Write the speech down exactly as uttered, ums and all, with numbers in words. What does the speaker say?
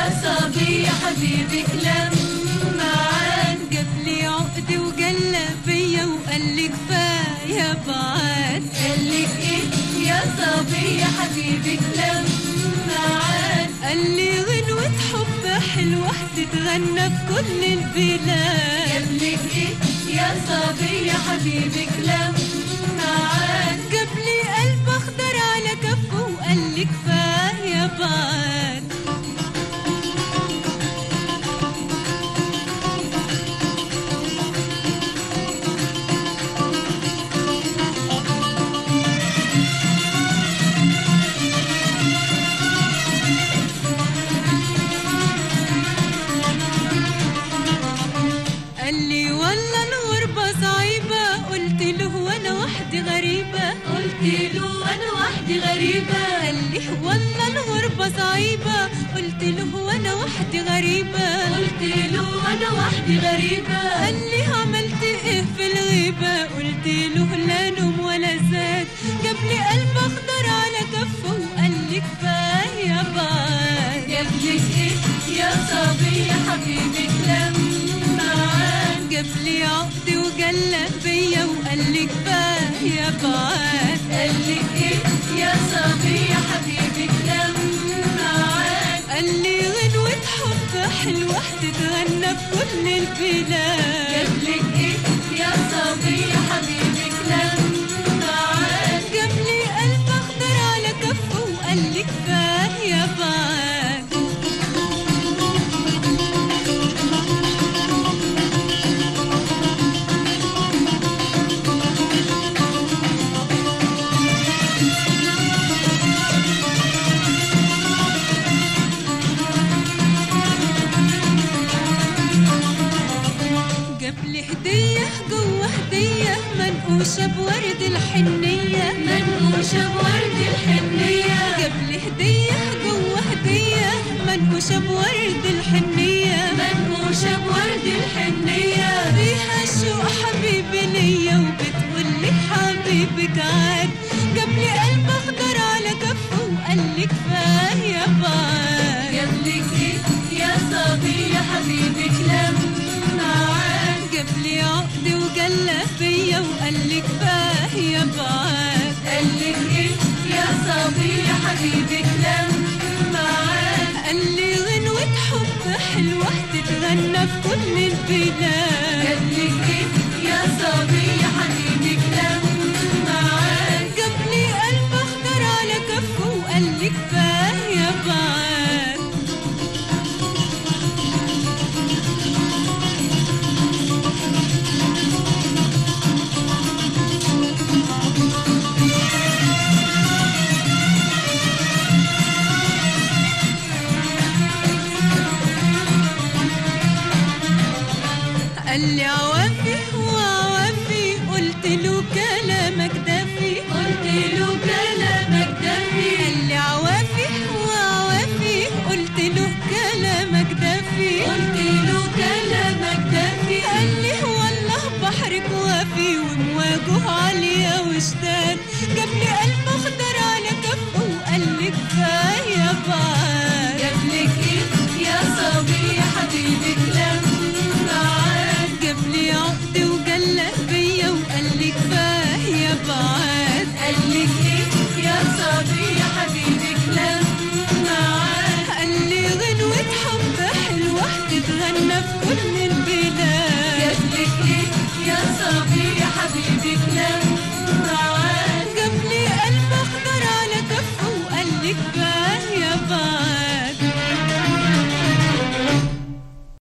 صبي يا حبيبك لما عاد جاب لي عقد وجلى بيا وقال لي كفايه بعاد. قال لك ايه يا صبي يا حبيبك لما عاد؟ قال لي غنوة حب حلوة تتغنى في كل البلاد. جاب لك ايه يا صبي يا حبيبك لما عاد؟ جاب لي قلب اخضر على كفه وقال لي كفايه بعاد. قال لي والله الغربة صعيبة، قلت له وانا وحدي غريبة. قلت له وانا وحدي غريبة. قال لي والله الغربة صعيبة، قلت له وانا وحدي غريبة. قلت له وانا وحدي غريبة. قال لي عملت ايه في الغيبة؟ قلت له لا نوم ولا زاد. جاب لي قلب اخضر على كفه وقال لي كفايه بعاد. جاب لك ايه يا صبي يا حبيبك لما عاد؟ جاب لي عقد وجلى بيا وقال لي كفايه بعاد. قال لك ايه يا صبي يا حبيبك لما عاد؟ قال لي غنوة حب حلوة تتغنى في كل البلاد. جاب لك ايه يا صبي يا حبيبك لما عاد؟ جاب لي قلب اخضر على كفه وقال لي كفايه بعاد. جاب لي هدية جوه هدية منقوشة بورد الحنية. منقوشة بورد الحنية. جاب لي هدية جوه هدية منقوشة بورد الحنية. منقوشة بورد الحنية. فيها شوق حبيبي ليا وبتقول لي حبيبك عاد. جاب لي قلب اخضر على كفه وقال لي كفايه بعاد. جاب لك ايه يا صبي يا حبيبك لما عاد؟ جاب لي عقد وجلى بيا وقال لي كفايه بعاد. قال لك ايه يا صبي يا حبيبك لما عاد؟ قال لي غنوة حب حلوة تتغنى في كل البلاد. قال لك ايه يا صبي يا حبيبك لما عاد؟ جاب لي قلب اخضر على كفه وقال لي كفايه بعاد. قال لي عوافي وعوافي، قلت له كلامك دافي. قلت له كلامك دافي. قال لي عوافي وعوافي، قلت له كلامك دافي. قلت له كلامك دافي. قال لي والله بحرك وافي ومواجه عالية وشداد. جاب لي